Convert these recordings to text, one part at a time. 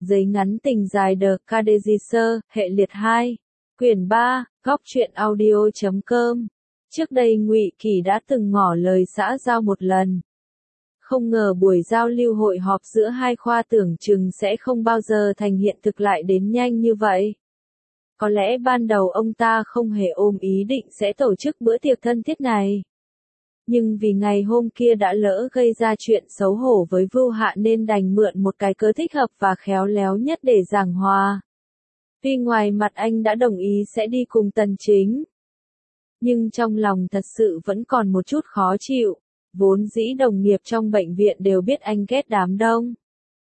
Giấy ngắn tình dài The Cadegisser, hệ liệt 2, quyển 3, góc truyện audio.com. Trước đây Ngụy Kỳ đã từng ngỏ lời xã giao một lần. Không ngờ buổi giao lưu hội họp giữa hai khoa tưởng chừng sẽ không bao giờ thành hiện thực lại đến nhanh như vậy. Có lẽ ban đầu ông ta không hề ôm ý định sẽ tổ chức bữa tiệc thân thiết này. Nhưng vì ngày hôm kia đã lỡ gây ra chuyện xấu hổ với Vưu Hạ nên đành mượn một cái cớ thích hợp và khéo léo nhất để giảng hòa. Tuy ngoài mặt anh đã đồng ý sẽ đi cùng Tần Chính, nhưng trong lòng thật sự vẫn còn một chút khó chịu, vốn dĩ đồng nghiệp trong bệnh viện đều biết anh ghét đám đông.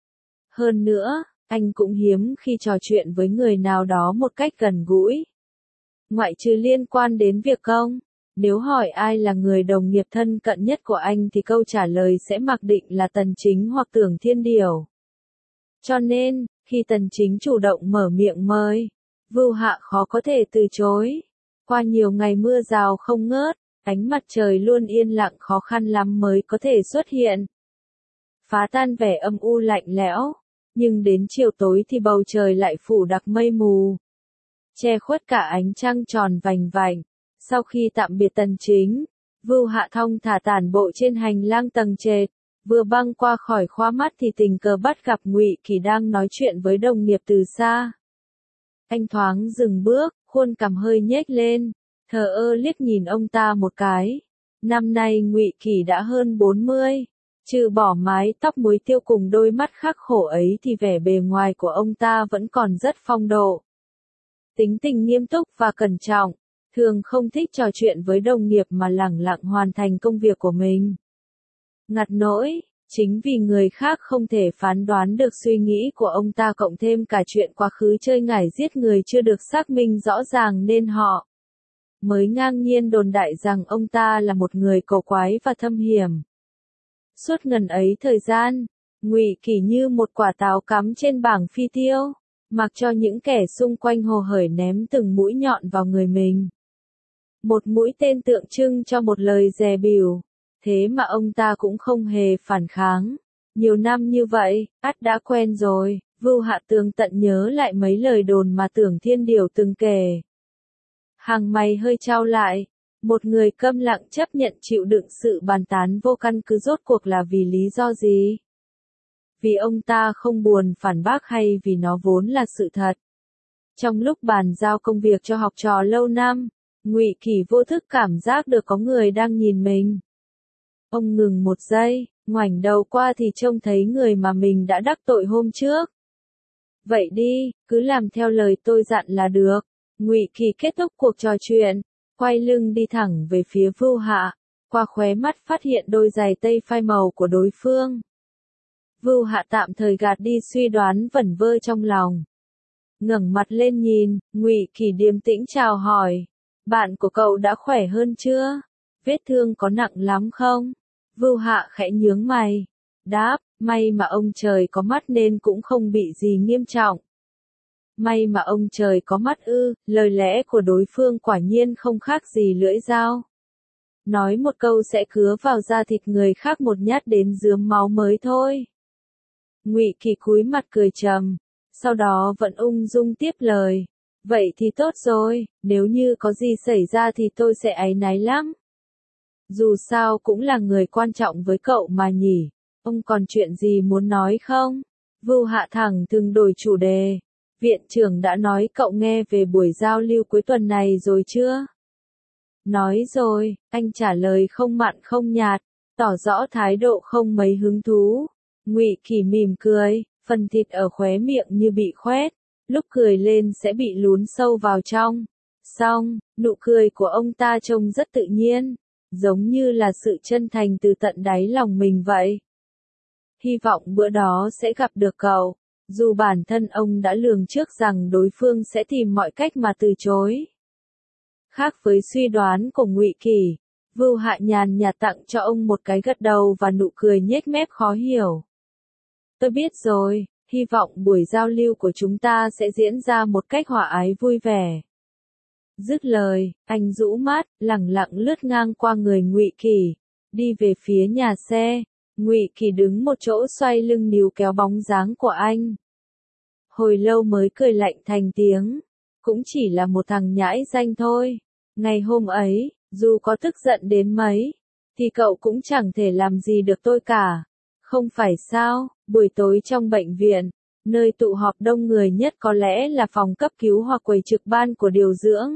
Hơn nữa, anh cũng hiếm khi trò chuyện với người nào đó một cách gần gũi. Ngoại trừ liên quan đến việc công. Nếu hỏi ai là người đồng nghiệp thân cận nhất của anh thì câu trả lời sẽ mặc định là Tần Chính hoặc Tưởng Thiên Điểu. Cho nên, khi Tần Chính chủ động mở miệng mời, Vưu Hạ khó có thể từ chối. Qua nhiều ngày mưa rào không ngớt, ánh mặt trời luôn yên lặng khó khăn lắm mới có thể xuất hiện. Phá tan vẻ âm u lạnh lẽo, nhưng đến chiều tối thì bầu trời lại phủ đặc mây mù, che khuất cả ánh trăng tròn vành vạnh. Sau khi tạm biệt Tần Chính, Vưu Hạ thong thả tản bộ trên hành lang tầng trệt, vừa băng qua khỏi khoa mắt thì tình cờ bắt gặp Ngụy Kỳ đang nói chuyện với đồng nghiệp từ xa. Anh thoáng dừng bước, khuôn cằm hơi nhếch lên, thờ ơ liếc nhìn ông ta một cái. Năm nay Ngụy Kỳ đã hơn 40, trừ bỏ mái tóc muối tiêu cùng đôi mắt khắc khổ ấy thì vẻ bề ngoài của ông ta vẫn còn rất phong độ. Tính tình nghiêm túc và cẩn trọng, thường không thích trò chuyện với đồng nghiệp mà lẳng lặng hoàn thành công việc của mình. Ngặt nỗi, chính vì người khác không thể phán đoán được suy nghĩ của ông ta cộng thêm cả chuyện quá khứ chơi ngải giết người chưa được xác minh rõ ràng nên họ mới ngang nhiên đồn đại rằng ông ta là một người cổ quái và thâm hiểm. Suốt ngần ấy thời gian, Ngụy Kỳ như một quả táo cắm trên bảng phi tiêu, mặc cho những kẻ xung quanh hồ hởi ném từng mũi nhọn vào người mình. Một mũi tên tượng trưng cho một lời dè bỉu, thế mà ông ta cũng không hề phản kháng. Nhiều năm như vậy, ắt đã quen rồi. Vưu Hạ tường tận nhớ lại mấy lời đồn mà Tưởng Thiên Điểu từng kể. Hàng mày hơi chau lại, một người câm lặng chấp nhận chịu đựng sự bàn tán vô căn cứ rốt cuộc là vì lý do gì? Vì ông ta không buồn phản bác hay vì nó vốn là sự thật? Trong lúc bàn giao công việc cho học trò lâu năm, Ngụy Kỳ vô thức cảm giác được có người đang nhìn mình. Ông ngừng một giây, ngoảnh đầu qua thì trông thấy người mà mình đã đắc tội hôm trước. Vậy đi, cứ làm theo lời tôi dặn là được. Ngụy Kỳ kết thúc cuộc trò chuyện, quay lưng đi thẳng về phía Vưu Hạ, qua khóe mắt phát hiện đôi giày tây phai màu của đối phương. Vưu Hạ tạm thời gạt đi suy đoán vẩn vơ trong lòng. Ngẩng mặt lên nhìn, Ngụy Kỳ điềm tĩnh chào hỏi. Bạn của cậu đã khỏe hơn chưa? Vết thương có nặng lắm không? Vưu Hạ khẽ nhướng mày. Đáp, may mà ông trời có mắt nên cũng không bị gì nghiêm trọng. May mà ông trời có mắt ư, lời lẽ của đối phương quả nhiên không khác gì lưỡi dao. Nói một câu sẽ cứa vào da thịt người khác một nhát đến rướm máu mới thôi. Ngụy Kỳ cúi mặt cười trầm, sau đó vẫn ung dung tiếp lời. Vậy thì tốt rồi, nếu như có gì xảy ra thì tôi sẽ áy náy lắm. Dù sao cũng là người quan trọng với cậu mà nhỉ, ông còn chuyện gì muốn nói không? Vưu Hạ thẳng thừng đổi chủ đề. Viện trưởng đã nói cậu nghe về buổi giao lưu cuối tuần này rồi chưa? Nói rồi, anh trả lời không mặn không nhạt, tỏ rõ thái độ không mấy hứng thú. Ngụy Kỳ mỉm cười, phần thịt ở khóe miệng như bị khoét, lúc cười lên sẽ bị lún sâu vào trong. Xong, nụ cười của ông ta trông rất tự nhiên, giống như là sự chân thành từ tận đáy lòng mình vậy. Hy vọng bữa đó sẽ gặp được cậu, dù bản thân ông đã lường trước rằng đối phương sẽ tìm mọi cách mà từ chối. Khác với suy đoán của Ngụy Kỳ, Vưu Hạ nhàn nhạt tặng cho ông một cái gật đầu và nụ cười nhếch mép khó hiểu. Tôi biết rồi, hy vọng buổi giao lưu của chúng ta sẽ diễn ra một cách hòa ái vui vẻ. Dứt lời, anh rũ mắt, lẳng lặng lướt ngang qua người Ngụy Kỳ, đi về phía nhà xe. Ngụy Kỳ đứng một chỗ xoay lưng níu kéo bóng dáng của anh. hồi lâu mới cười lạnh thành tiếng. Cũng chỉ là một thằng nhãi danh thôi. Ngày hôm ấy, dù có tức giận đến mấy, thì cậu cũng chẳng thể làm gì được tôi cả. Không phải sao, buổi tối trong bệnh viện, nơi tụ họp đông người nhất có lẽ là phòng cấp cứu hoặc quầy trực ban của điều dưỡng.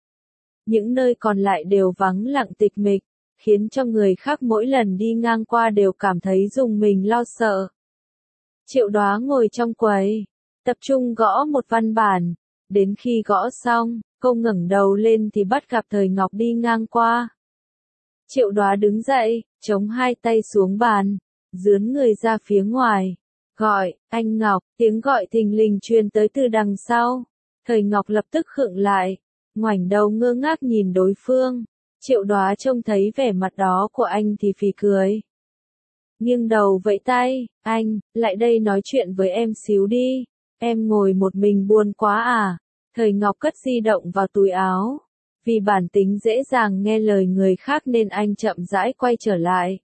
Những nơi còn lại đều vắng lặng tịch mịch, khiến cho người khác mỗi lần đi ngang qua đều cảm thấy rùng mình lo sợ. Triệu Đóa ngồi trong quầy, tập trung gõ một văn bản. Đến khi gõ xong, cô ngẩng đầu lên thì bắt gặp Thời Ngọc đi ngang qua. Triệu Đóa đứng dậy, chống hai tay xuống bàn, dướn người ra phía ngoài. Gọi, anh Ngọc, tiếng gọi thình lình truyền tới từ đằng sau. Thời Ngọc lập tức khựng lại, ngoảnh đầu ngơ ngác nhìn đối phương. Triệu Đóa trông thấy vẻ mặt đó của anh thì phì cười. Nghiêng đầu vẫy tay, anh, lại đây nói chuyện với em xíu đi. Em ngồi một mình buồn quá à? Thời Ngọc cất di động vào túi áo. Vì bản tính dễ dàng nghe lời người khác nên anh chậm rãi quay trở lại.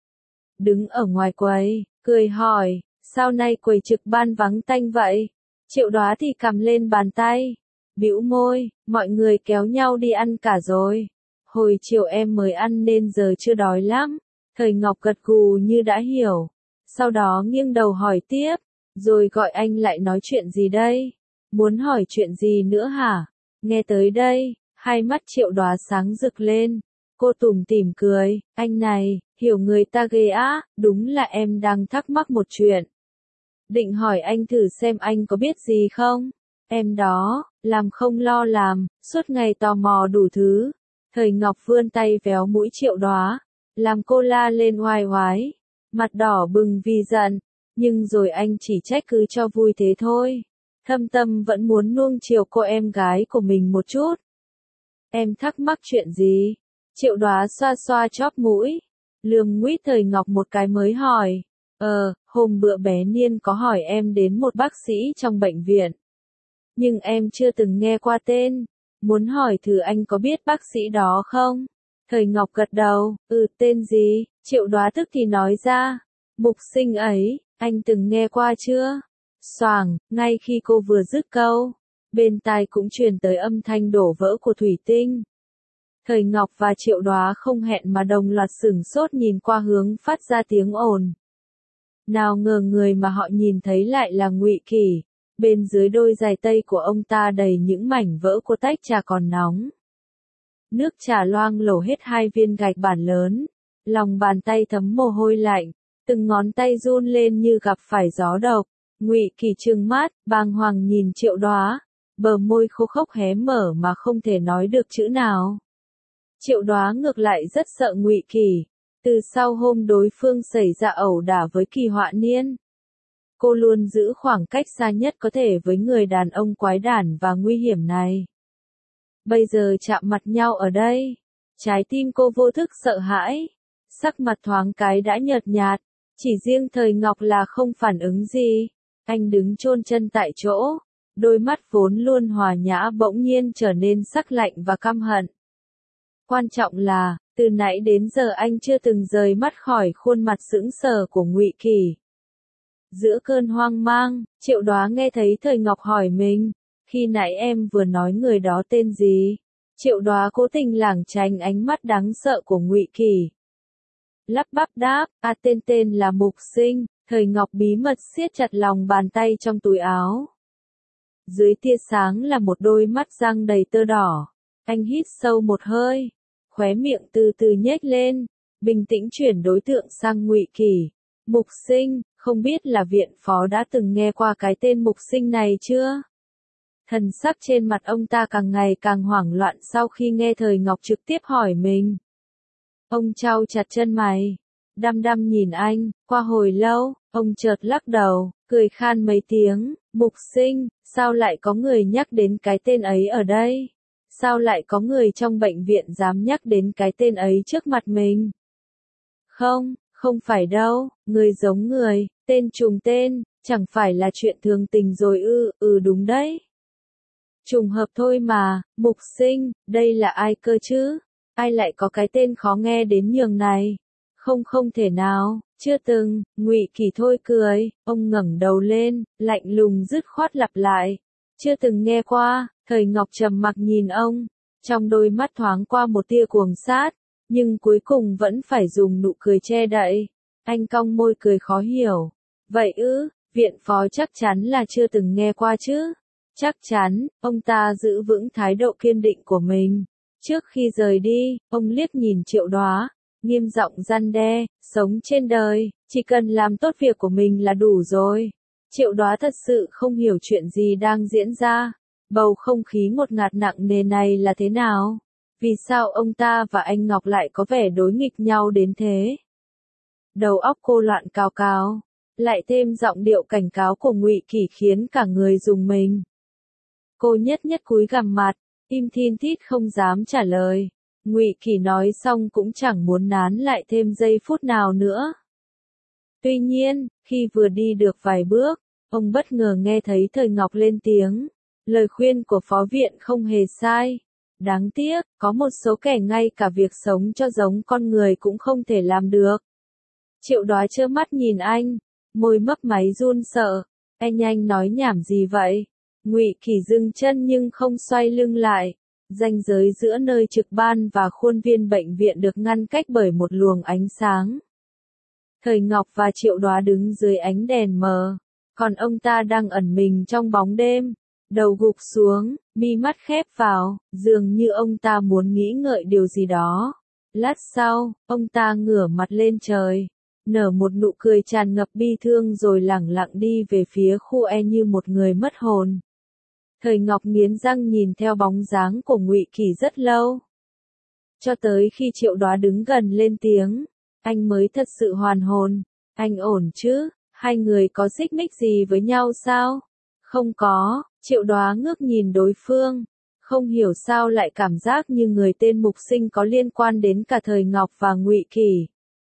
Đứng ở ngoài quầy, cười hỏi, sao nay quầy trực ban vắng tanh vậy? Triệu Đóa thì cầm lên bàn tay, bĩu môi, mọi người kéo nhau đi ăn cả rồi. Hồi chiều em mới ăn nên giờ chưa đói lắm. Thời Ngọc gật gù như đã hiểu. Sau đó nghiêng đầu hỏi tiếp, rồi gọi anh lại nói chuyện gì đây? Muốn hỏi chuyện gì nữa hả? Nghe tới đây, hai mắt Triệu Đóa sáng rực lên. Cô tủm tỉm cười, anh này, hiểu người ta ghê á, đúng là em đang thắc mắc một chuyện. Định hỏi anh thử xem anh có biết gì không? Em đó, làm không lo làm, suốt ngày tò mò đủ thứ. Thời Ngọc vươn tay véo mũi Triệu Đóa, làm cô la lên oai oái, mặt đỏ bừng vì giận, nhưng rồi anh chỉ trách cứ cho vui thế thôi. Thâm tâm vẫn muốn nuông chiều cô em gái của mình một chút. Em thắc mắc chuyện gì? Triệu Đóa xoa xoa chóp mũi, lườm nguýt Thời Ngọc một cái mới hỏi. Hôm bữa bé Niên có hỏi em đến một bác sĩ trong bệnh viện. Nhưng em chưa từng nghe qua tên. Muốn hỏi thử anh có biết bác sĩ đó không? Thời Ngọc gật đầu, tên gì? Triệu Đóa tức thì nói ra. Mục Sinh ấy, anh từng nghe qua chưa? Xoàng, ngay khi cô vừa dứt câu, bên tai cũng truyền tới âm thanh đổ vỡ của thủy tinh. Thời Ngọc và Triệu Đóa không hẹn mà đồng loạt sửng sốt nhìn qua hướng phát ra tiếng ồn. Nào ngờ người mà họ nhìn thấy lại là Ngụy Kỳ. Bên dưới đôi giày tây của ông ta đầy những mảnh vỡ của tách trà còn nóng. Nước trà loang lổ hết hai viên gạch bản lớn. Lòng bàn tay thấm mồ hôi lạnh. Từng ngón tay run lên như gặp phải gió độc. Ngụy Kỳ trừng mắt, bàng hoàng nhìn Triệu Đóa. Bờ môi khô khốc hé mở mà không thể nói được chữ nào. Triệu Đóa ngược lại rất sợ Ngụy Kỳ. Từ sau hôm đối phương xảy ra ẩu đả với Kỳ Họa Niên, cô luôn giữ khoảng cách xa nhất có thể với người đàn ông quái đản và nguy hiểm này. Bây giờ chạm mặt nhau ở đây, trái tim cô vô thức sợ hãi, sắc mặt thoáng cái đã nhợt nhạt, chỉ riêng Thời Ngọc là không phản ứng gì. Anh đứng chôn chân tại chỗ, đôi mắt vốn luôn hòa nhã bỗng nhiên trở nên sắc lạnh và căm hận. Quan trọng là, từ nãy đến giờ anh chưa từng rời mắt khỏi khuôn mặt sững sờ của Ngụy Kỳ. Giữa cơn hoang mang, Triệu Đóa nghe thấy Thời Ngọc hỏi mình, khi nãy em vừa nói người đó tên gì? Triệu Đóa cố tình lảng tránh ánh mắt đáng sợ của Ngụy Kỳ. Lắp bắp đáp, tên là Mục Sinh. Thời Ngọc bí mật siết chặt lòng bàn tay trong túi áo. Dưới tia sáng là một đôi mắt răng đầy tơ đỏ. Anh hít sâu một hơi, khóe miệng từ từ nhếch lên, bình tĩnh chuyển đối tượng sang Ngụy Kỳ. Mục Sinh, không biết là viện phó đã từng nghe qua cái tên Mục Sinh này chưa? Thần sắc trên mặt ông ta càng ngày càng hoảng loạn sau khi nghe Thời Ngọc trực tiếp hỏi mình. Ông chau chặt chân mày, đăm đăm nhìn anh, qua hồi lâu, ông chợt lắc đầu, cười khan mấy tiếng, Mục Sinh, sao lại có người nhắc đến cái tên ấy ở đây? Sao lại có người trong bệnh viện dám nhắc đến cái tên ấy trước mặt mình? Không phải đâu, người giống người, tên trùng tên, chẳng phải là chuyện thường tình rồi ư, đúng đấy. Trùng hợp thôi mà, Mục Sinh, đây là ai cơ chứ? Ai lại có cái tên khó nghe đến nhường này? Không thể nào, Chưa từng, Ngụy Kỳ thôi cười, ông ngẩng đầu lên, lạnh lùng dứt khoát lặp lại. Chưa từng nghe qua, Thời Ngọc trầm mặc nhìn ông, trong đôi mắt thoáng qua một tia cuồng sát, nhưng cuối cùng vẫn phải dùng nụ cười che đậy. Anh cong môi cười khó hiểu. Vậy ư, viện phó chắc chắn là chưa từng nghe qua chứ. Chắc chắn, ông ta giữ vững thái độ kiên định của mình. Trước khi rời đi, ông liếc nhìn Triệu Đóa, nghiêm giọng răn đe, sống trên đời, chỉ cần làm tốt việc của mình là đủ rồi. Triệu Đóa thật sự không hiểu chuyện gì đang diễn ra. Bầu không khí ngột ngạt nặng nề này là thế nào? Vì sao ông ta và anh Ngọc lại có vẻ đối nghịch nhau đến thế? Đầu óc cô loạn cào cào, lại thêm giọng điệu cảnh cáo của Ngụy Kỳ khiến cả người rùng mình. Cô nhất nhất cúi gằm mặt, im thin thít không dám trả lời. Ngụy Kỳ nói xong cũng chẳng muốn nán lại thêm giây phút nào nữa. Tuy nhiên, khi vừa đi được vài bước, ông bất ngờ nghe thấy Thời Ngọc lên tiếng. Lời khuyên của phó viện không hề sai. Đáng tiếc, có một số kẻ ngay cả việc sống cho giống con người cũng không thể làm được. Triệu Đóa trơ mắt nhìn anh, môi mấp máy run sợ. Anh nói nhảm gì vậy? Ngụy Kỳ dừng chân nhưng không xoay lưng lại. Ranh giới giữa nơi trực ban và khuôn viên bệnh viện được ngăn cách bởi một luồng ánh sáng. Thời Ngọc và Triệu Đóa đứng dưới ánh đèn mờ, còn ông ta đang ẩn mình trong bóng đêm, đầu gục xuống, mi mắt khép vào, dường như ông ta muốn nghĩ ngợi điều gì đó. Lát sau, ông ta ngửa mặt lên trời, nở một nụ cười tràn ngập bi thương rồi lẳng lặng đi về phía khu E như một người mất hồn. Thời Ngọc nghiến răng nhìn theo bóng dáng của Ngụy Kỳ rất lâu. Cho tới khi Triệu Đóa đứng gần lên tiếng, anh mới thật sự hoàn hồn. Anh ổn chứ? Hai người có xích mích gì với nhau sao? Không có, Triệu Đóa ngước nhìn đối phương. Không hiểu sao lại cảm giác như người tên Mục Sinh có liên quan đến cả Thời Ngọc và Ngụy Kỳ.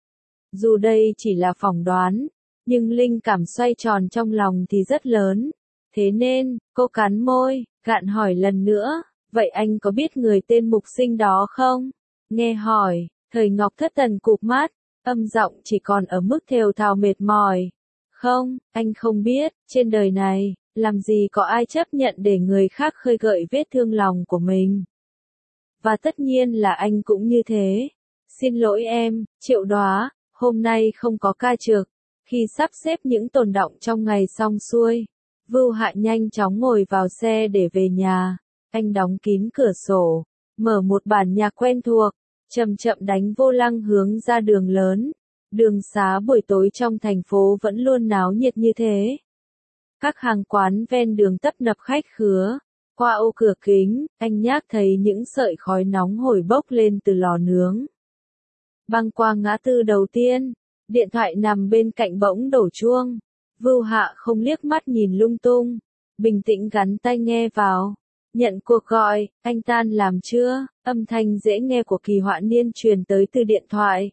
Dù đây chỉ là phỏng đoán, nhưng linh cảm xoay tròn trong lòng thì rất lớn. Thế nên, cô cắn môi, gạn hỏi lần nữa, vậy anh có biết người tên Mục Sinh đó không? Nghe hỏi, Thời Ngọc thất thần cụp mắt, âm giọng chỉ còn ở mức thều thào mệt mỏi. Không, anh không biết, trên đời này, làm gì có ai chấp nhận để người khác khơi gợi vết thương lòng của mình. Và tất nhiên là anh cũng như thế. Xin lỗi em, Triệu Đóa, hôm nay không có ca trực. Khi sắp xếp những tồn đọng trong ngày xong xuôi, Vưu Hạ nhanh chóng ngồi vào xe để về nhà. Anh đóng kín cửa sổ, mở một bản nhạc quen thuộc, chậm chậm đánh vô lăng hướng ra đường lớn. Đường xá buổi tối trong thành phố vẫn luôn náo nhiệt như thế. Các hàng quán ven đường tấp nập khách khứa. Qua ô cửa kính, anh nhác thấy những sợi khói nóng hổi bốc lên từ lò nướng. Băng qua ngã tư đầu tiên, điện thoại nằm bên cạnh bỗng đổ chuông. Vưu Hạ không liếc mắt nhìn lung tung, bình tĩnh gắn tai nghe vào. Nhận cuộc gọi, anh tan làm chưa? Âm thanh dễ nghe của Kỳ Họa Niên truyền tới từ điện thoại.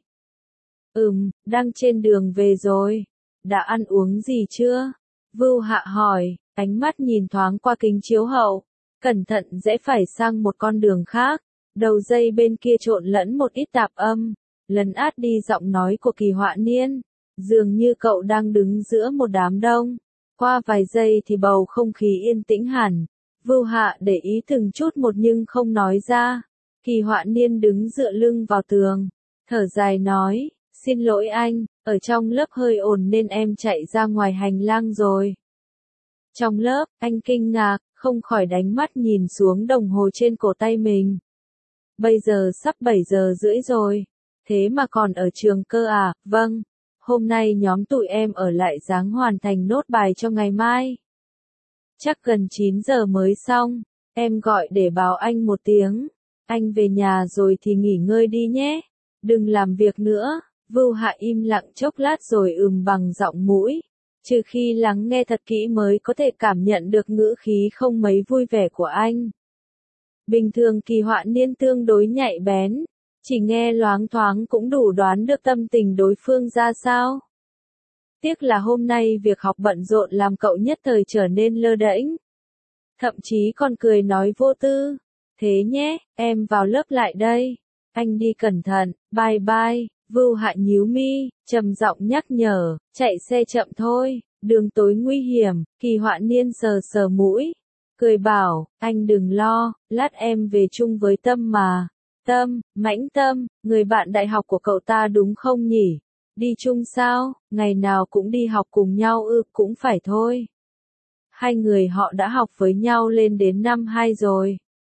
Đang trên đường về rồi. Đã ăn uống gì chưa? Vưu Hạ hỏi, ánh mắt nhìn thoáng qua kính chiếu hậu. Cẩn thận rẽ phải sang một con đường khác. Đầu dây bên kia trộn lẫn một ít tạp âm, lấn át đi giọng nói của Kỳ Họa Niên. Dường như cậu đang đứng giữa một đám đông. Qua vài giây thì bầu không khí yên tĩnh hẳn. Vưu Hạ để ý từng chút một nhưng không nói ra. Kỳ Họa Niên đứng dựa lưng vào tường, thở dài nói, xin lỗi anh, ở trong lớp hơi ồn nên em chạy ra ngoài hành lang rồi. Trong lớp, anh kinh ngạc, không khỏi đánh mắt nhìn xuống đồng hồ trên cổ tay mình. Bây giờ sắp 7 giờ rưỡi rồi, thế mà còn ở trường cơ à? Vâng, hôm nay nhóm tụi em ở lại ráng hoàn thành nốt bài cho ngày mai. Chắc gần 9 giờ mới xong, em gọi để báo anh một tiếng. Anh về nhà rồi thì nghỉ ngơi đi nhé, đừng làm việc nữa. Vưu Hạ im lặng chốc lát rồi bằng giọng mũi, trừ khi lắng nghe thật kỹ mới có thể cảm nhận được ngữ khí không mấy vui vẻ của anh. Bình thường Kỳ Họa Niên tương đối nhạy bén, chỉ nghe loáng thoáng cũng đủ đoán được tâm tình đối phương ra sao. Tiếc là hôm nay việc học bận rộn làm cậu nhất thời trở nên lơ đễnh. Thậm chí còn cười nói vô tư. Thế nhé, em vào lớp lại đây. Anh đi cẩn thận, bye bye. Vưu Hạ nhíu mi, trầm giọng nhắc nhở, chạy xe chậm thôi, đường tối nguy hiểm. Kỳ Họa Niên sờ sờ mũi, cười bảo, anh đừng lo, lát em về chung với Tâm mà. Tâm, Mãnh Tâm, người bạn đại học của cậu ta đúng không nhỉ? Đi chung sao, ngày nào cũng đi học cùng nhau cũng phải thôi. Hai người họ đã học với nhau lên đến năm 2 rồi.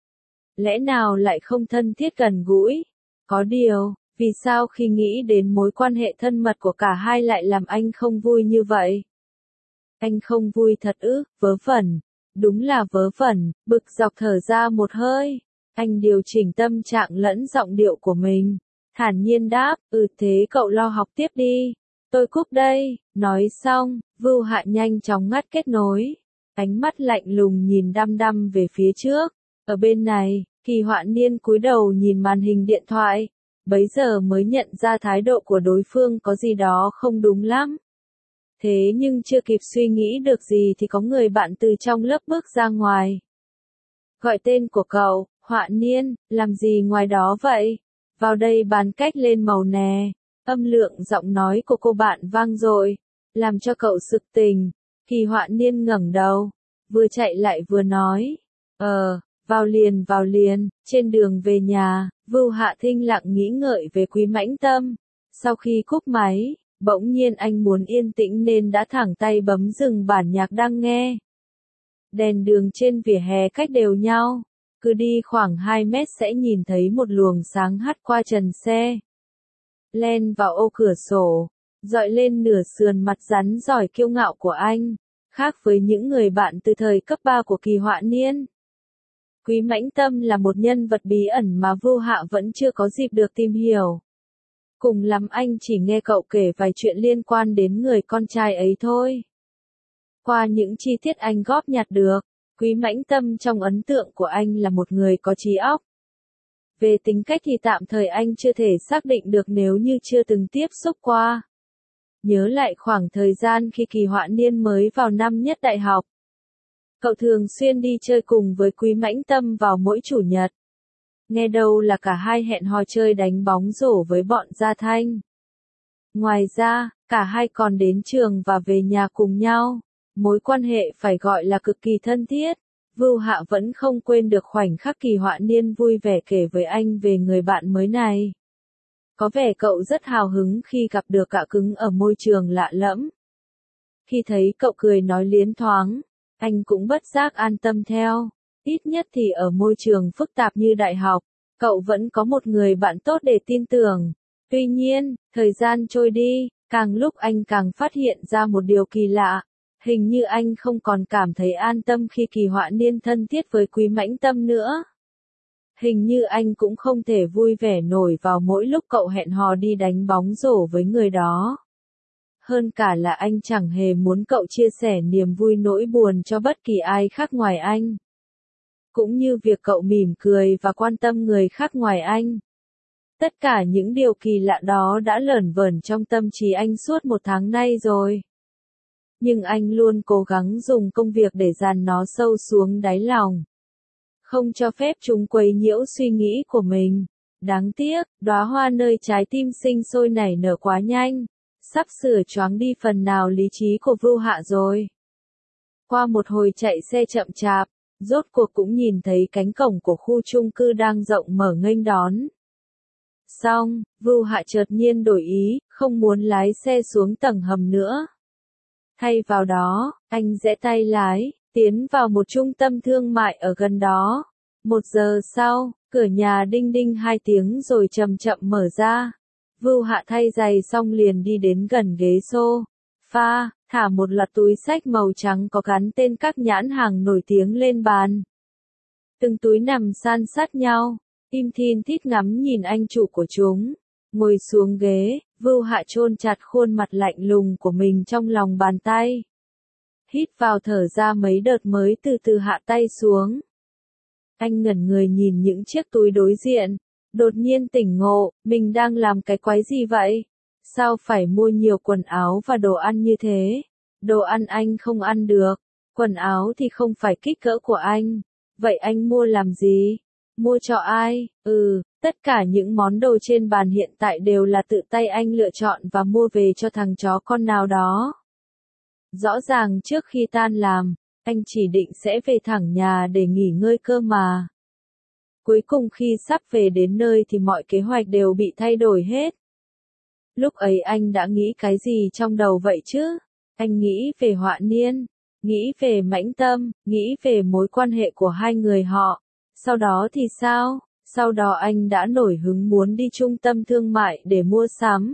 Lẽ nào lại không thân thiết gần gũi? Có điều, vì sao khi nghĩ đến mối quan hệ thân mật của cả hai lại làm anh không vui như vậy? Anh không vui thật vớ vẩn. Đúng là vớ vẩn, bực dọc thở ra một hơi. Anh điều chỉnh tâm trạng lẫn giọng điệu của mình. Thản nhiên đáp, thế cậu lo học tiếp đi. Tôi cúp đây. Nói xong, Vưu Hạ nhanh chóng ngắt kết nối. Ánh mắt lạnh lùng nhìn đăm đăm về phía trước. Ở bên này, Kỳ Họa Niên cúi đầu nhìn màn hình điện thoại. Bấy giờ mới nhận ra thái độ của đối phương có gì đó không đúng lắm. Thế nhưng chưa kịp suy nghĩ được gì thì có người bạn từ trong lớp bước ra ngoài. Gọi tên của cậu, Họa Niên, làm gì ngoài đó vậy? Vào đây bàn cách lên màu nè. Âm lượng giọng nói của cô bạn vang dội, làm cho cậu sực tỉnh. Kỳ Họa Niên ngẩng đầu, vừa chạy lại vừa nói, vào liền, trên đường về nhà, Vưu Hạ thinh lặng nghĩ ngợi về Quý Mãnh Tâm. Sau khi cúp máy, bỗng nhiên anh muốn yên tĩnh nên đã thẳng tay bấm dừng bản nhạc đang nghe. Đèn đường trên vỉa hè cách đều nhau, cứ đi khoảng 2 mét sẽ nhìn thấy một luồng sáng hắt qua trần xe. Len vào ô cửa sổ, dọi lên nửa sườn mặt rắn giỏi kiêu ngạo của anh, khác với những người bạn từ thời cấp 3 của Kỳ Họa Niên. Quý Mãnh Tâm là một nhân vật bí ẩn mà Vưu Hạ vẫn chưa có dịp được tìm hiểu. Cùng lắm anh chỉ nghe cậu kể vài chuyện liên quan đến người con trai ấy thôi. Qua những chi tiết anh góp nhặt được, Quý Mãnh Tâm trong ấn tượng của anh là một người có trí óc. Về tính cách thì tạm thời anh chưa thể xác định được nếu như chưa từng tiếp xúc qua. Nhớ lại khoảng thời gian khi Kỳ Họa Niên mới vào năm nhất đại học. Cậu thường xuyên đi chơi cùng với Quý Mãnh Tâm vào mỗi chủ nhật. Nghe đâu là cả hai hẹn hò chơi đánh bóng rổ với bọn Gia Thanh. Ngoài ra, cả hai còn đến trường và về nhà cùng nhau. Mối quan hệ phải gọi là cực kỳ thân thiết. Vưu Hạ vẫn không quên được khoảnh khắc Kỳ Họa Niên vui vẻ kể với anh về người bạn mới này. Có vẻ cậu rất hào hứng khi gặp được cạ cứng ở môi trường lạ lẫm. Khi thấy cậu cười nói liến thoáng, anh cũng bất giác an tâm theo. Ít nhất thì ở môi trường phức tạp như đại học, cậu vẫn có một người bạn tốt để tin tưởng. Tuy nhiên, thời gian trôi đi, càng lúc anh càng phát hiện ra một điều kỳ lạ. Hình như anh không còn cảm thấy an tâm khi Kỳ Họa Niên thân thiết với Quý Mãnh Tâm nữa. Hình như anh cũng không thể vui vẻ nổi vào mỗi lúc cậu hẹn hò đi đánh bóng rổ với người đó. Hơn cả là anh chẳng hề muốn cậu chia sẻ niềm vui nỗi buồn cho bất kỳ ai khác ngoài anh. Cũng như việc cậu mỉm cười và quan tâm người khác ngoài anh. Tất cả những điều kỳ lạ đó đã lởn vởn trong tâm trí anh suốt 1 tháng nay rồi. Nhưng anh luôn cố gắng dùng công việc để dàn nó sâu xuống đáy lòng. Không cho phép chúng quấy nhiễu suy nghĩ của mình. Đáng tiếc, đóa hoa nơi trái tim sinh sôi nảy nở quá nhanh. Sắp sửa choáng đi phần nào lý trí của Vưu Hạ rồi. Qua một hồi chạy xe chậm chạp, rốt cuộc cũng nhìn thấy cánh cổng của khu chung cư đang rộng mở nghênh đón. Xong, Vưu Hạ chợt nhiên đổi ý, không muốn lái xe xuống tầng hầm nữa. Thay vào đó, anh giãy tay lái, tiến vào một trung tâm thương mại ở gần đó. 1 giờ sau, cửa nhà đinh đinh 2 tiếng rồi chậm chậm mở ra. Vưu Hạ thay giày xong liền đi đến gần ghế sofa, thả một loạt túi xách màu trắng có gắn tên các nhãn hàng nổi tiếng lên bàn. Từng túi nằm san sát nhau, im thin thít ngắm nhìn anh chủ của chúng. Ngồi xuống ghế, Vưu Hạ chôn chặt khuôn mặt lạnh lùng của mình trong lòng bàn tay. Hít vào thở ra mấy đợt mới từ từ hạ tay xuống. Anh ngẩn người nhìn những chiếc túi đối diện. Đột nhiên tỉnh ngộ, mình đang làm cái quái gì vậy? Sao phải mua nhiều quần áo và đồ ăn như thế? Đồ ăn anh không ăn được, quần áo thì không phải kích cỡ của anh. Vậy anh mua làm gì? Mua cho ai? Tất cả những món đồ trên bàn hiện tại đều là tự tay anh lựa chọn và mua về cho thằng chó con nào đó. Rõ ràng trước khi tan làm, anh chỉ định sẽ về thẳng nhà để nghỉ ngơi cơ mà. Cuối cùng khi sắp về đến nơi thì mọi kế hoạch đều bị thay đổi hết. Lúc ấy anh đã nghĩ cái gì trong đầu vậy chứ? Anh nghĩ về Họa Niên, nghĩ về Mãnh Tâm, nghĩ về mối quan hệ của hai người họ. Sau đó thì sao? Sau đó anh đã nổi hứng muốn đi trung tâm thương mại để mua sắm.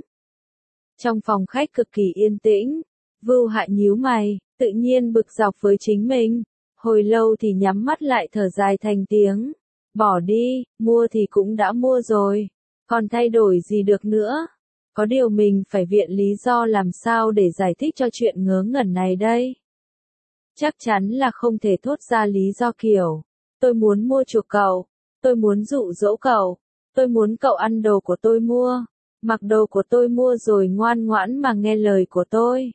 Trong phòng khách cực kỳ yên tĩnh, Vưu Hạ nhíu mày, tự nhiên bực dọc với chính mình. Hồi lâu thì nhắm mắt lại thở dài thành tiếng. Bỏ đi, mua thì cũng đã mua rồi. Còn thay đổi gì được nữa? Có điều mình phải viện lý do làm sao để giải thích cho chuyện ngớ ngẩn này đây. Chắc chắn là không thể thốt ra lý do kiểu. Tôi muốn mua chuộc cậu. Tôi muốn dụ dỗ cậu. Tôi muốn cậu ăn đồ của tôi mua. Mặc đồ của tôi mua rồi ngoan ngoãn mà nghe lời của tôi.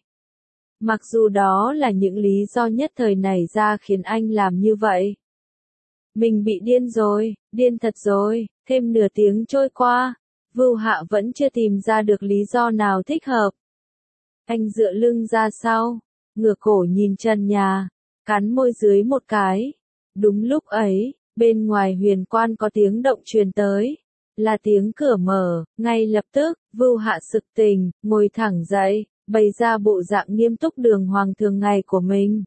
Mặc dù đó là những lý do nhất thời nảy ra khiến anh làm như vậy. Mình bị điên rồi, điên thật rồi. Thêm nửa tiếng trôi qua, Vưu Hạ vẫn chưa tìm ra được lý do nào thích hợp. Anh dựa lưng ra sau, ngửa cổ nhìn trần nhà, cắn môi dưới một cái. Đúng lúc ấy, bên ngoài huyền quan có tiếng động truyền tới. Là tiếng cửa mở, ngay lập tức, Vưu Hạ sực tỉnh, ngồi thẳng dậy, bày ra bộ dạng nghiêm túc đường hoàng thường ngày của mình.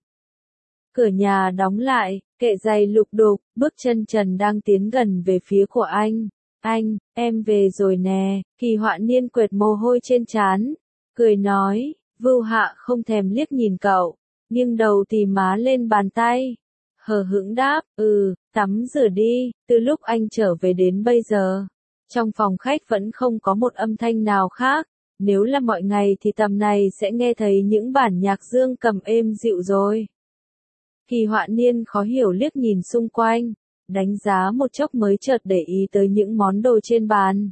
Cửa nhà đóng lại, kệ giày lục đục, bước chân trần đang tiến gần về phía của anh. Anh, em về rồi nè. Kỳ Họa Niên quệt mồ hôi trên trán, cười nói. Vưu Hạ không thèm liếc nhìn cậu, nghiêng đầu tì má lên bàn tay. Hờ hững đáp, tắm rửa đi. Từ lúc anh trở về đến bây giờ, trong phòng khách vẫn không có một âm thanh nào khác. Nếu là mọi ngày thì tầm này sẽ nghe thấy những bản nhạc dương cầm êm dịu rồi. Kỳ Họa Niên khó hiểu liếc nhìn xung quanh, đánh giá một chốc mới chợt để ý tới những món đồ trên bàn.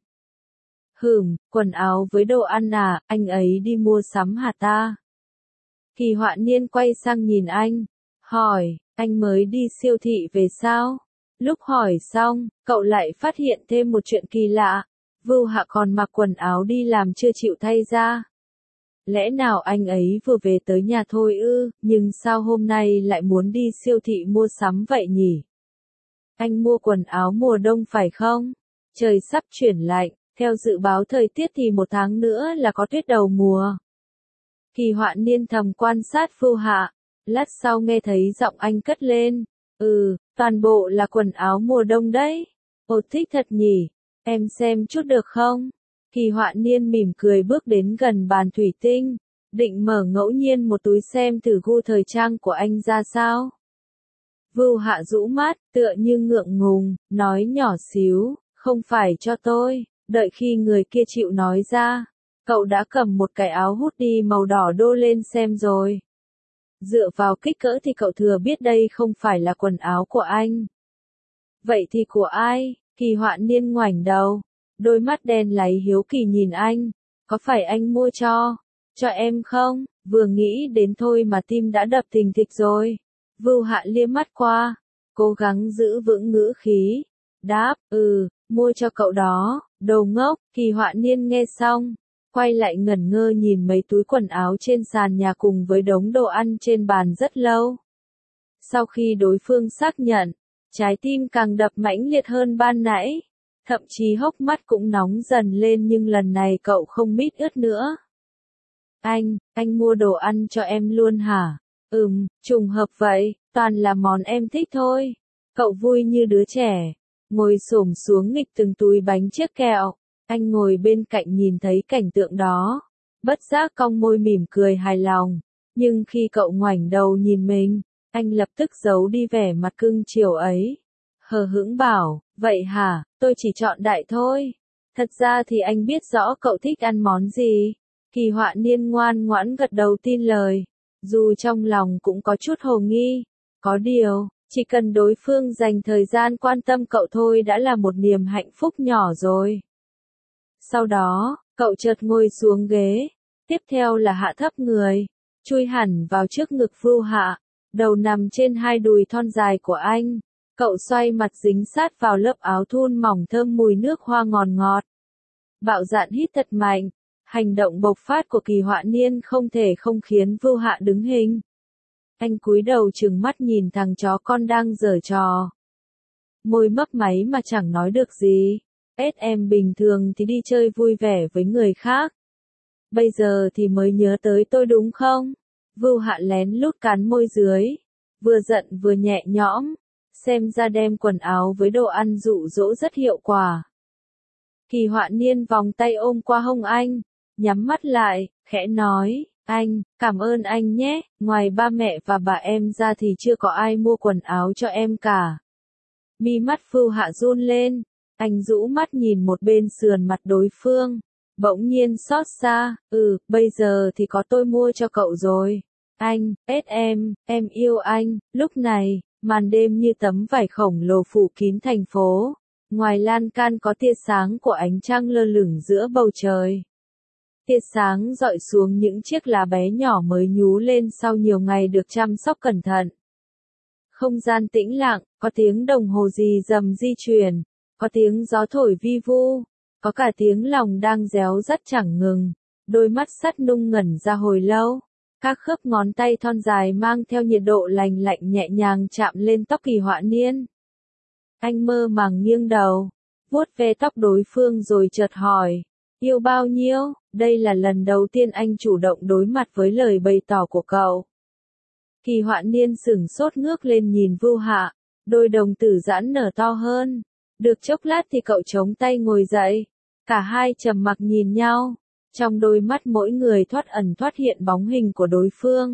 Quần áo với đồ ăn à, anh ấy đi mua sắm hả ta? Kỳ Họa Niên quay sang nhìn anh, hỏi, anh mới đi siêu thị về sao? Lúc hỏi xong, cậu lại phát hiện thêm một chuyện kỳ lạ. Vưu Hạ còn mặc quần áo đi làm chưa chịu thay ra. Lẽ nào anh ấy vừa về tới nhà thôi ư, nhưng sao hôm nay lại muốn đi siêu thị mua sắm vậy nhỉ? Anh mua quần áo mùa đông phải không? Trời sắp chuyển lạnh, theo dự báo thời tiết thì 1 tháng nữa là có tuyết đầu mùa. Kỳ Họa Niên thầm quan sát Vưu Hạ, lát sau nghe thấy giọng anh cất lên. Toàn bộ là quần áo mùa đông đấy. Ồ thích thật nhỉ, em xem chút được không? Kỳ Họa Niên mỉm cười bước đến gần bàn thủy tinh, định mở ngẫu nhiên một túi xem thử gu thời trang của anh ra sao. Vưu Hạ rũ mắt, tựa như ngượng ngùng, nói nhỏ xíu, không phải cho tôi. Đợi khi người kia chịu nói ra, cậu đã cầm một cái áo hoodie màu đỏ đô lên xem rồi. Dựa vào kích cỡ thì cậu thừa biết đây không phải là quần áo của anh. Vậy thì của ai? Kỳ Họa Niên ngoảnh đầu, đôi mắt đen láy hiếu kỳ nhìn anh. Có phải anh mua cho em không? Vừa nghĩ đến thôi mà tim đã đập thình thịch rồi. Vưu Hạ liếc mắt qua, cố gắng giữ vững ngữ khí. Đáp, mua cho cậu đó, đồ ngốc. Kỳ Họa Niên nghe xong, quay lại ngẩn ngơ nhìn mấy túi quần áo trên sàn nhà cùng với đống đồ ăn trên bàn rất lâu. Sau khi đối phương xác nhận, trái tim càng đập mãnh liệt hơn ban nãy. Thậm chí hốc mắt cũng nóng dần lên nhưng lần này cậu không mít ướt nữa. Anh mua đồ ăn cho em luôn hả? Trùng hợp vậy, toàn là món em thích thôi. Cậu vui như đứa trẻ, ngồi xổm xuống nghịch từng túi bánh chiếc kẹo. Anh ngồi bên cạnh nhìn thấy cảnh tượng đó, bất giác cong môi mỉm cười hài lòng. Nhưng khi cậu ngoảnh đầu nhìn mình, anh lập tức giấu đi vẻ mặt cưng chiều ấy. Hờ hững bảo, vậy hả, tôi chỉ chọn đại thôi. Thật ra thì anh biết rõ cậu thích ăn món gì. Kỳ Họa Niên ngoan ngoãn gật đầu tin lời, dù trong lòng cũng có chút hồ nghi. Có điều, chỉ cần đối phương dành thời gian quan tâm cậu thôi đã là một niềm hạnh phúc nhỏ rồi. Sau đó, cậu chợt ngồi xuống ghế, tiếp theo là hạ thấp người, chui hẳn vào trước ngực Vưu Hạ, đầu nằm trên hai đùi thon dài của anh. Cậu xoay mặt dính sát vào lớp áo thun mỏng thơm mùi nước hoa ngọt ngọt. Bạo dạn hít thật mạnh. Hành động bộc phát của Kỳ Họa Niên không thể không khiến Vưu Hạ đứng hình. Anh cúi đầu trừng mắt nhìn thằng chó con đang giở trò. Môi mấp máy mà chẳng nói được gì. Em bình thường thì đi chơi vui vẻ với người khác. Bây giờ thì mới nhớ tới tôi đúng không? Vưu Hạ lén lút cắn môi dưới. Vừa giận vừa nhẹ nhõm. Xem ra đem quần áo với đồ ăn dụ dỗ rất hiệu quả. Kỳ Họa Niên vòng tay ôm qua hông anh. Nhắm mắt lại, khẽ nói, anh, cảm ơn anh nhé, ngoài ba mẹ và bà em ra thì chưa có ai mua quần áo cho em cả. Mi mắt Vưu Hạ run lên, anh rũ mắt nhìn một bên sườn mặt đối phương, bỗng nhiên xót xa, bây giờ thì có tôi mua cho cậu rồi. Anh, em yêu anh, lúc này, màn đêm như tấm vải khổng lồ phủ kín thành phố, ngoài lan can có tia sáng của ánh trăng lơ lửng giữa bầu trời. Tia sáng dọi xuống những chiếc lá bé nhỏ mới nhú lên sau nhiều ngày được chăm sóc cẩn thận. Không gian tĩnh lặng, có tiếng đồng hồ rì rầm di chuyển, có tiếng gió thổi vi vu, có cả tiếng lòng đang réo rắt chẳng ngừng, đôi mắt sắt nung ngẩn ra hồi lâu. Các khớp ngón tay thon dài mang theo nhiệt độ lành lạnh nhẹ nhàng chạm lên tóc Kỳ Họa Niên. Anh mơ màng nghiêng đầu, vuốt ve tóc đối phương rồi chợt hỏi, yêu bao nhiêu? Đây là lần đầu tiên anh chủ động đối mặt với lời bày tỏ của cậu. Kỳ Họa Niên sửng sốt ngước lên nhìn Vưu Hạ, đôi đồng tử giãn nở to hơn. Được chốc lát thì cậu chống tay ngồi dậy. Cả hai trầm mặc nhìn nhau. Trong đôi mắt mỗi người thoát ẩn thoát hiện bóng hình của đối phương.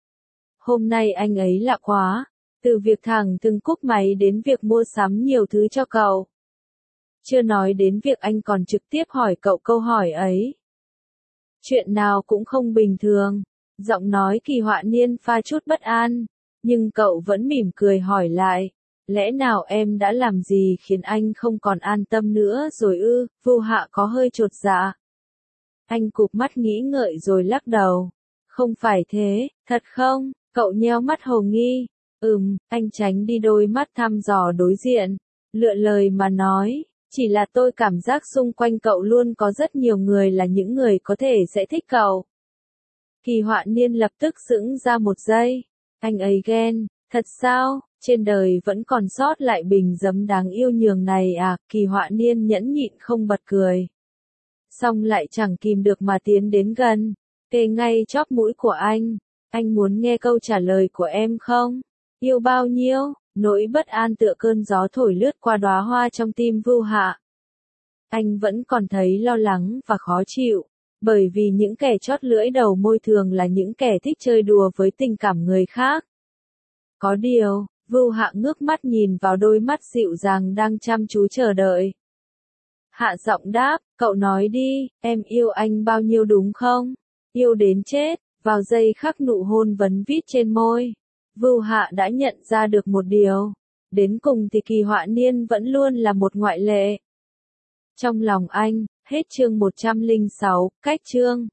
Hôm nay anh ấy lạ quá. Từ việc thẳng thừng cúp máy đến việc mua sắm nhiều thứ cho cậu. Chưa nói đến việc anh còn trực tiếp hỏi cậu câu hỏi ấy. Chuyện nào cũng không bình thường. Giọng nói Kỳ Họa Niên pha chút bất an. Nhưng cậu vẫn mỉm cười hỏi lại. Lẽ nào em đã làm gì khiến anh không còn an tâm nữa rồi ư? Vưu Hạ có hơi chột dạ. Anh cụp mắt nghĩ ngợi rồi lắc đầu. Không phải thế, thật không? Cậu nheo mắt hồ nghi. Anh tránh đi đôi mắt thăm dò đối diện. Lựa lời mà nói. Chỉ là tôi cảm giác xung quanh cậu luôn có rất nhiều người là những người có thể sẽ thích cậu. Kỳ Họa Niên lập tức sững ra một giây. Anh ấy ghen, thật sao? Trên đời vẫn còn sót lại bình giấm đáng yêu nhường này à? Kỳ Họa Niên nhẫn nhịn không bật cười. Xong lại chẳng kìm được mà tiến đến gần, kề ngay chóp mũi của anh. Anh muốn nghe câu trả lời của em không? Yêu bao nhiêu? Nỗi bất an tựa cơn gió thổi lướt qua đóa hoa trong tim Vưu Hạ. Anh vẫn còn thấy lo lắng và khó chịu, bởi vì những kẻ chót lưỡi đầu môi thường là những kẻ thích chơi đùa với tình cảm người khác. Có điều, Vưu Hạ ngước mắt nhìn vào đôi mắt dịu dàng đang chăm chú chờ đợi. Hạ giọng đáp, cậu nói đi, em yêu anh bao nhiêu đúng không? Yêu đến chết. Vào giây khắc nụ hôn vấn vít trên môi, Vưu Hạ đã nhận ra được một điều. Đến cùng thì Kỳ Họa Niên vẫn luôn là một ngoại lệ. Trong lòng anh, hết chương 106, cách chương.